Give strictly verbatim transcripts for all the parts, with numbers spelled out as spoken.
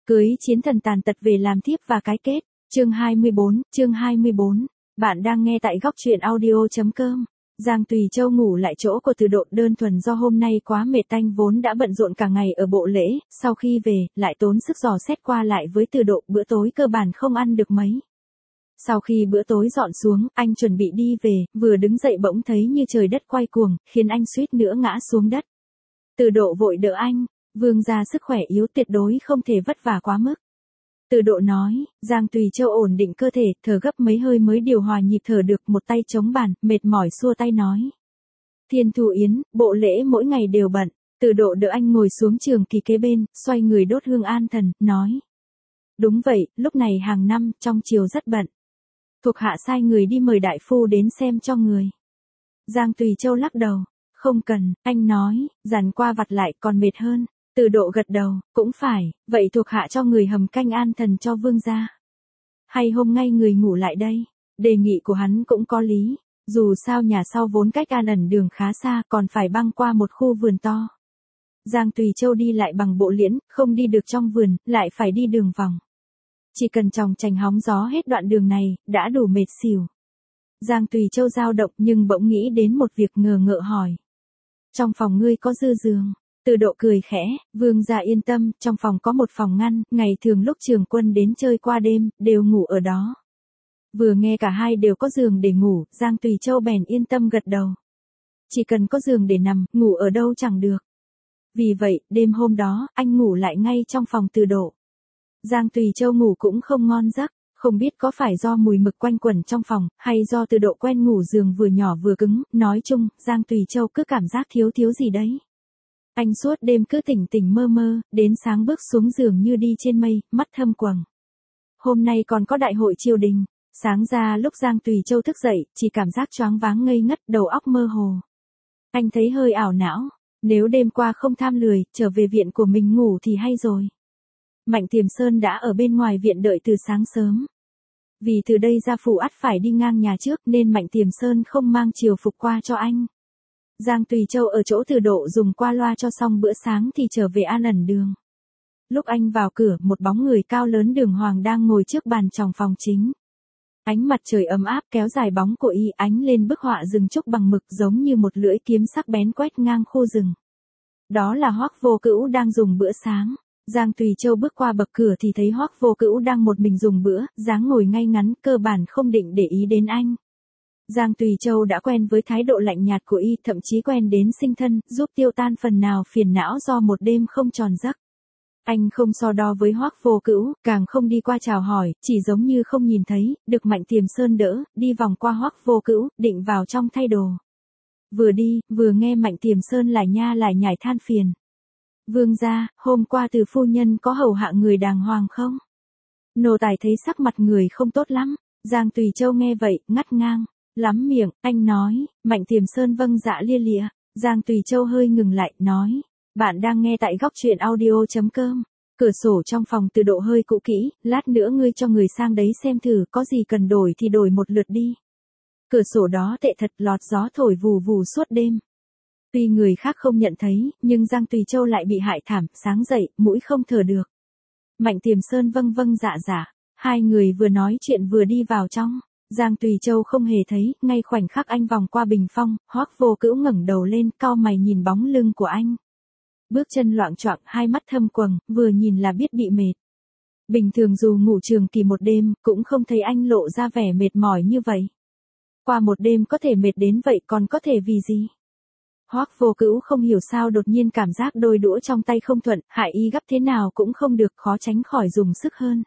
Cưới chiến thần tàn tật về làm thiếp và cái kết. Chương hai mươi bốn, chương hai mươi bốn. Bạn đang nghe tại góc truyện audio.com. Giang Tùy Châu ngủ lại chỗ của Từ Độ đơn thuần do hôm nay quá mệt tanh vốn đã bận rộn cả ngày ở bộ lễ, sau khi về, lại tốn sức dò xét qua lại với Từ Độ, bữa tối cơ bản không ăn được mấy. Sau khi bữa tối dọn xuống, anh chuẩn bị đi về, vừa đứng dậy bỗng thấy như trời đất quay cuồng, khiến anh suýt nữa ngã xuống đất. Từ Độ vội đỡ anh, Vương gia sức khỏe yếu tuyệt đối không thể vất vả quá mức. Từ Độ nói, Giang Tùy Châu ổn định cơ thể, thở gấp mấy hơi mới điều hòa nhịp thở được, một tay chống bàn, mệt mỏi xua tay nói. Thiên Thu Yến, bộ lễ mỗi ngày đều bận. Từ Độ đỡ anh ngồi xuống trường kỳ kế bên, xoay người đốt hương an thần, nói. Đúng vậy, lúc này hàng năm, trong triều rất bận. Thuộc hạ sai người đi mời đại phu đến xem cho người. Giang Tùy Châu lắc đầu. Không cần, anh nói, dàn qua vặt lại còn mệt hơn. Từ Độ gật đầu, cũng phải, vậy thuộc hạ cho người hầm canh an thần cho vương gia. Hay hôm ngay người ngủ lại đây, đề nghị của hắn cũng có lý, dù sao nhà sau vốn cách an ẩn đường khá xa còn phải băng qua một khu vườn to. Giang Tùy Châu đi lại bằng bộ liễn, không đi được trong vườn, lại phải đi đường vòng. Chỉ cần tròng trành hóng gió hết đoạn đường này, đã đủ mệt xỉu. Giang Tùy Châu dao động nhưng bỗng nghĩ đến một việc ngờ ngợ hỏi. Trong phòng ngươi có dư giường? Từ Độ cười khẽ, vương gia yên tâm, trong phòng có một phòng ngăn, ngày thường lúc trường quân đến chơi qua đêm, đều ngủ ở đó. Vừa nghe cả hai đều có giường để ngủ, Giang Tùy Châu bèn yên tâm gật đầu. Chỉ cần có giường để nằm, ngủ ở đâu chẳng được. Vì vậy, đêm hôm đó, anh ngủ lại ngay trong phòng Từ Độ. Giang Tùy Châu ngủ cũng không ngon giấc, không biết có phải do mùi mực quanh quẩn trong phòng, hay do Từ Độ quen ngủ giường vừa nhỏ vừa cứng, nói chung, Giang Tùy Châu cứ cảm giác thiếu thiếu gì đấy. Anh suốt đêm cứ tỉnh tỉnh mơ mơ, đến sáng bước xuống giường như đi trên mây, mắt thâm quầng. Hôm nay còn có đại hội triều đình, sáng ra lúc Giang Tùy Châu thức dậy, chỉ cảm giác choáng váng ngây ngất, đầu óc mơ hồ. Anh thấy hơi ảo não, nếu đêm qua không tham lười, trở về viện của mình ngủ thì hay rồi. Mạnh Tiềm Sơn đã ở bên ngoài viện đợi từ sáng sớm. Vì từ đây gia phủ ắt phải đi ngang nhà trước nên Mạnh Tiềm Sơn không mang triều phục qua cho anh. Giang Tùy Châu ở chỗ Từ Độ dùng qua loa cho xong bữa sáng thì trở về an ẩn đường. Lúc anh vào cửa, một bóng người cao lớn đường hoàng đang ngồi trước bàn trong phòng chính. Ánh mặt trời ấm áp kéo dài bóng của y ánh lên bức họa rừng trúc bằng mực giống như một lưỡi kiếm sắc bén quét ngang khu rừng. Đó là Hoắc Vô Cữu đang dùng bữa sáng. Giang Tùy Châu bước qua bậc cửa thì thấy Hoắc Vô Cữu đang một mình dùng bữa, dáng ngồi ngay ngắn, cơ bản không định để ý đến anh. Giang Tùy Châu đã quen với thái độ lạnh nhạt của y, thậm chí quen đến sinh thân, giúp tiêu tan phần nào phiền não do một đêm không tròn giấc. Anh không so đo với Hoắc Vô Cữu, càng không đi qua chào hỏi, chỉ giống như không nhìn thấy, được Mạnh Tiềm Sơn đỡ, đi vòng qua Hoắc Vô Cữu, định vào trong thay đồ. Vừa đi, vừa nghe Mạnh Tiềm Sơn lải nha lải nhải than phiền. Vương gia, hôm qua Từ phu nhân có hầu hạ người đàng hoàng không? Nô tài thấy sắc mặt người không tốt lắm. Giang Tùy Châu nghe vậy, ngắt ngang, lắm miệng, anh nói. Mạnh Tiềm Sơn vâng dạ lia lịa. Giang Tùy Châu hơi ngừng lại, nói. Bạn đang nghe tại góc truyện audio.com. Cửa sổ trong phòng Từ Độ hơi cũ kỹ, lát nữa ngươi cho người sang đấy xem thử, có gì cần đổi thì đổi một lượt đi. Cửa sổ đó tệ thật, lọt gió thổi vù vù suốt đêm. Tuy người khác không nhận thấy, nhưng Giang Tùy Châu lại bị hại thảm, sáng dậy, mũi không thở được. Mạnh Tiềm Sơn vâng vâng dạ dạ, hai người vừa nói chuyện vừa đi vào trong. Giang Tùy Châu không hề thấy, ngay khoảnh khắc anh vòng qua bình phong, Hoắc Vô Cữu ngẩng đầu lên, cau mày nhìn bóng lưng của anh. Bước chân loạng choạng, hai mắt thâm quầng, vừa nhìn là biết bị mệt. Bình thường dù ngủ trường kỳ một đêm, cũng không thấy anh lộ ra vẻ mệt mỏi như vậy. Qua một đêm có thể mệt đến vậy còn có thể vì gì? Hoắc Vô Cữu không hiểu sao đột nhiên cảm giác đôi đũa trong tay không thuận, hại y gấp thế nào cũng không được, khó tránh khỏi dùng sức hơn.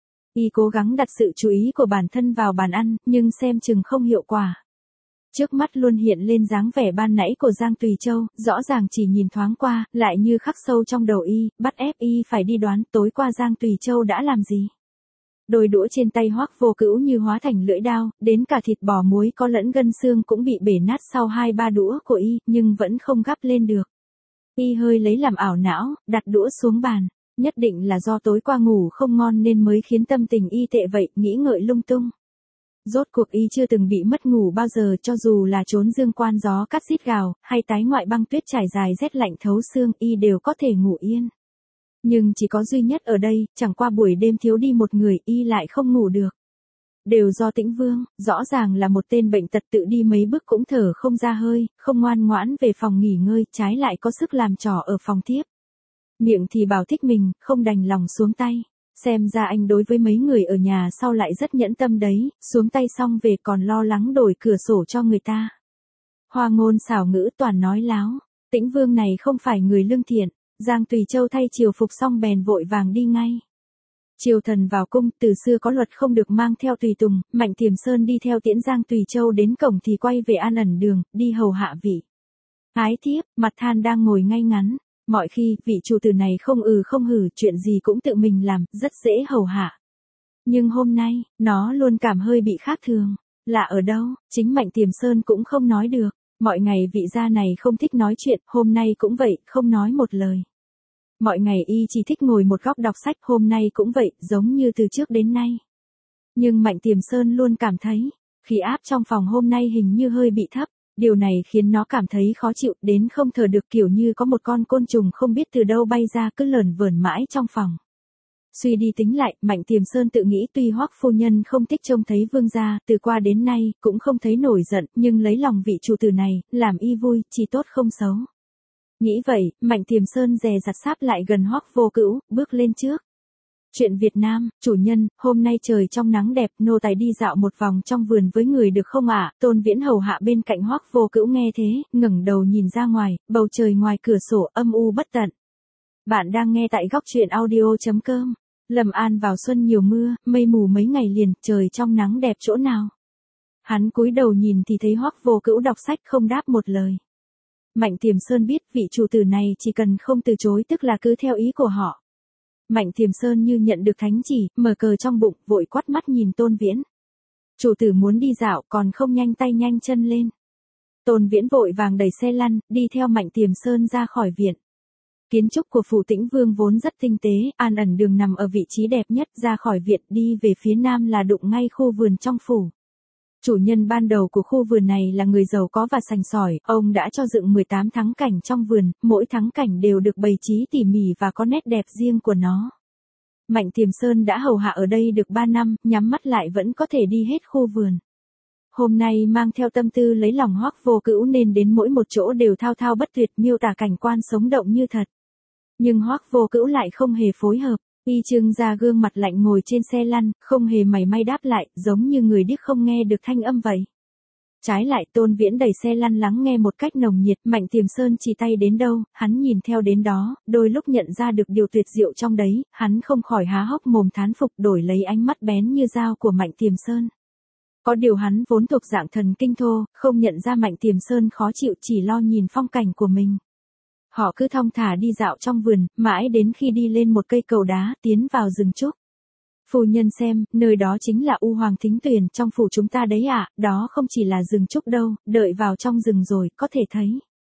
Y cố gắng đặt sự chú ý của bản thân vào bàn ăn, nhưng xem chừng không hiệu quả. Trước mắt luôn hiện lên dáng vẻ ban nãy của Giang Tùy Châu, rõ ràng chỉ nhìn thoáng qua, lại như khắc sâu trong đầu y, bắt ép y phải đi đoán tối qua Giang Tùy Châu đã làm gì. Đôi đũa trên tay Hoắc Vô Cữu như hóa thành lưỡi dao, đến cả thịt bò muối có lẫn gân xương cũng bị bể nát sau hai ba đũa của y, nhưng vẫn không gắp lên được. Y hơi lấy làm ảo não, đặt đũa xuống bàn. Nhất định là do tối qua ngủ không ngon nên mới khiến tâm tình y tệ vậy, nghĩ ngợi lung tung. Rốt cuộc y chưa từng bị mất ngủ bao giờ, cho dù là trốn dương quan gió cắt rít gào, hay tái ngoại băng tuyết trải dài rét lạnh thấu xương, y đều có thể ngủ yên. Nhưng chỉ có duy nhất ở đây, chẳng qua buổi đêm thiếu đi một người, y lại không ngủ được. Đều do Tĩnh Vương, rõ ràng là một tên bệnh tật tự đi mấy bước cũng thở không ra hơi, không ngoan ngoãn về phòng nghỉ ngơi, trái lại có sức làm trò ở phòng thiếp. Miệng thì bảo thích mình, không đành lòng xuống tay. Xem ra anh đối với mấy người ở nhà sau lại rất nhẫn tâm đấy, xuống tay xong về còn lo lắng đổi cửa sổ cho người ta. Hoa ngôn xảo ngữ toàn nói láo, Tĩnh Vương này không phải người lương thiện. Giang Tùy Châu thay triều phục xong bèn vội vàng đi ngay. Triều thần vào cung, từ xưa có luật không được mang theo tùy tùng, Mạnh Tiềm Sơn đi theo tiễn Giang Tùy Châu đến cổng thì quay về an ẩn đường, đi hầu hạ vị ái thiếp, mặt than đang ngồi ngay ngắn. Mọi khi, vị chủ tử này không ừ không hử, chuyện gì cũng tự mình làm, rất dễ hầu hạ. Nhưng hôm nay, nó luôn cảm hơi bị khác thường. Lạ ở đâu, chính Mạnh Tiềm Sơn cũng không nói được. Mọi ngày vị gia này không thích nói chuyện, hôm nay cũng vậy, không nói một lời. Mọi ngày y chỉ thích ngồi một góc đọc sách, hôm nay cũng vậy, giống như từ trước đến nay. Nhưng Mạnh Tiềm Sơn luôn cảm thấy, khí áp trong phòng hôm nay hình như hơi bị thấp, điều này khiến nó cảm thấy khó chịu đến không thở được, kiểu như có một con côn trùng không biết từ đâu bay ra cứ lởn vởn mãi trong phòng. Suy đi tính lại, Mạnh Tiềm Sơn tự nghĩ tuy Hoắc phu nhân không thích trông thấy vương gia, từ qua đến nay, cũng không thấy nổi giận, nhưng lấy lòng vị chủ tử này, làm y vui, chỉ tốt không xấu. Nghĩ vậy, Mạnh Tiềm Sơn dè dặt sáp lại gần Hoắc Vô Cữu, bước lên trước. Chuyện Việt Nam, chủ nhân, hôm nay trời trong nắng đẹp, nô tài đi dạo một vòng trong vườn với người được không ạ? Tôn Viễn hầu hạ bên cạnh Hoắc Vô Cữu nghe thế, ngẩng đầu nhìn ra ngoài, bầu trời ngoài cửa sổ âm u bất tận. Bạn đang nghe tại góc truyện audio chấm com. Lâm An vào xuân nhiều mưa, mây mù mấy ngày liền, trời trong nắng đẹp chỗ nào. Hắn cúi đầu nhìn thì thấy Hoắc Vô Cữu đọc sách không đáp một lời. Mạnh Tiềm Sơn biết vị chủ tử này chỉ cần không từ chối tức là cứ theo ý của họ. Mạnh Tiềm Sơn như nhận được thánh chỉ, mở cờ trong bụng, vội quát mắt nhìn Tôn Viễn. Chủ tử muốn đi dạo còn không nhanh tay nhanh chân lên. Tôn Viễn vội vàng đẩy xe lăn, đi theo Mạnh Tiềm Sơn ra khỏi viện. Kiến trúc của phủ Tĩnh Vương vốn rất tinh tế, an ẩn đường nằm ở vị trí đẹp nhất, ra khỏi viện đi về phía nam là đụng ngay khu vườn trong phủ. Chủ nhân ban đầu của khu vườn này là người giàu có và sành sỏi, ông đã cho dựng mười tám thắng cảnh trong vườn, mỗi thắng cảnh đều được bày trí tỉ mỉ và có nét đẹp riêng của nó. Mạnh Tiềm Sơn đã hầu hạ ở đây được ba năm, nhắm mắt lại vẫn có thể đi hết khu vườn. Hôm nay mang theo tâm tư lấy lòng Hoắc Vô Cữu nên đến mỗi một chỗ đều thao thao bất tuyệt miêu tả cảnh quan sống động như thật. Nhưng Hoắc Vô Cữu lại không hề phối hợp. Y trưng ra gương mặt lạnh ngồi trên xe lăn, không hề mảy may đáp lại, giống như người điếc không nghe được thanh âm vậy. Trái lại Tôn Viễn đẩy xe lăn lắng nghe một cách nồng nhiệt, Mạnh Tiềm Sơn chỉ tay đến đâu, hắn nhìn theo đến đó, đôi lúc nhận ra được điều tuyệt diệu trong đấy, hắn không khỏi há hốc mồm thán phục đổi lấy ánh mắt bén như dao của Mạnh Tiềm Sơn. Có điều hắn vốn thuộc dạng thần kinh thô, không nhận ra Mạnh Tiềm Sơn khó chịu chỉ lo nhìn phong cảnh của mình. Họ cứ thong thả đi dạo trong vườn, mãi đến khi đi lên một cây cầu đá, tiến vào rừng trúc. Phu nhân xem, nơi đó chính là U Hoàng Thính Tuyền trong phủ chúng ta đấy ạ, à, đó không chỉ là rừng trúc đâu, đợi vào trong rừng rồi, có thể thấy.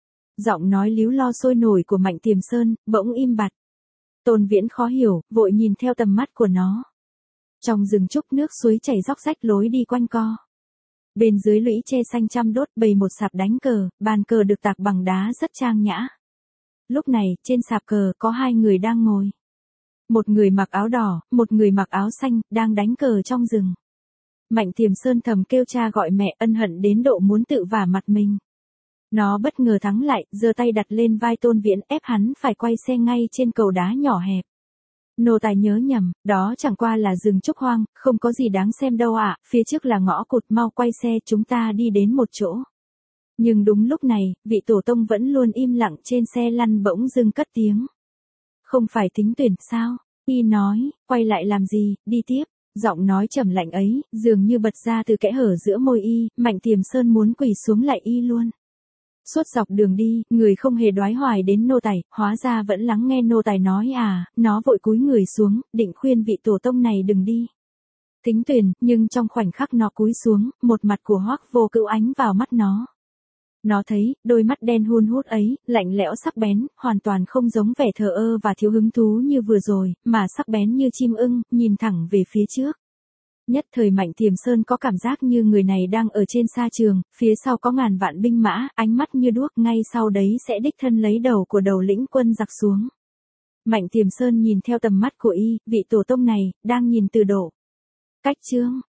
Giọng nói líu lo sôi nổi của Mạnh Tiềm Sơn, bỗng im bặt. Tôn Viễn khó hiểu, vội nhìn theo tầm mắt của nó. Trong rừng trúc nước suối chảy róc rách lối đi quanh co. Bên dưới lũy tre xanh chăm đốt bày một sạp đánh cờ, bàn cờ được tạc bằng đá rất trang nhã. Lúc này, trên sạp cờ có hai người đang ngồi. Một người mặc áo đỏ, một người mặc áo xanh, đang đánh cờ trong rừng. Mạnh Tiềm Sơn thầm kêu cha gọi mẹ, ân hận đến độ muốn tự vả mặt mình. Nó bất ngờ thắng lại, giơ tay đặt lên vai Tôn Viễn ép hắn phải quay xe ngay trên cầu đá nhỏ hẹp. Nô tài nhớ nhầm, đó chẳng qua là rừng trúc hoang, không có gì đáng xem đâu ạ, phía trước là ngõ cụt, mau quay xe chúng ta đi đến một chỗ. Nhưng đúng lúc này, vị tổ tông vẫn luôn im lặng trên xe lăn bỗng dưng cất tiếng. Không phải Thính Tuyền sao? Y nói, quay lại làm gì, đi tiếp. Giọng nói trầm lạnh ấy, dường như bật ra từ kẽ hở giữa môi y, Mạnh Tiềm Sơn muốn quỳ xuống lại y luôn. Suốt dọc đường đi, người không hề đoái hoài đến nô tài, hóa ra vẫn lắng nghe nô tài nói à, nó vội cúi người xuống, định khuyên vị tổ tông này đừng đi. Thính Tuyền, nhưng trong khoảnh khắc nó cúi xuống, một mặt của Hoắc Vô Cữu ánh vào mắt nó. Nó thấy, đôi mắt đen hun hút ấy, lạnh lẽo sắc bén, hoàn toàn không giống vẻ thờ ơ và thiếu hứng thú như vừa rồi, mà sắc bén như chim ưng, nhìn thẳng về phía trước. Nhất thời Mạnh Tiềm Sơn có cảm giác như người này đang ở trên sa trường, phía sau có ngàn vạn binh mã, ánh mắt như đuốc, ngay sau đấy sẽ đích thân lấy đầu của đầu lĩnh quân giặc xuống. Mạnh Tiềm Sơn nhìn theo tầm mắt của y, vị tổ tông này, đang nhìn Từ Độ. Cách chương,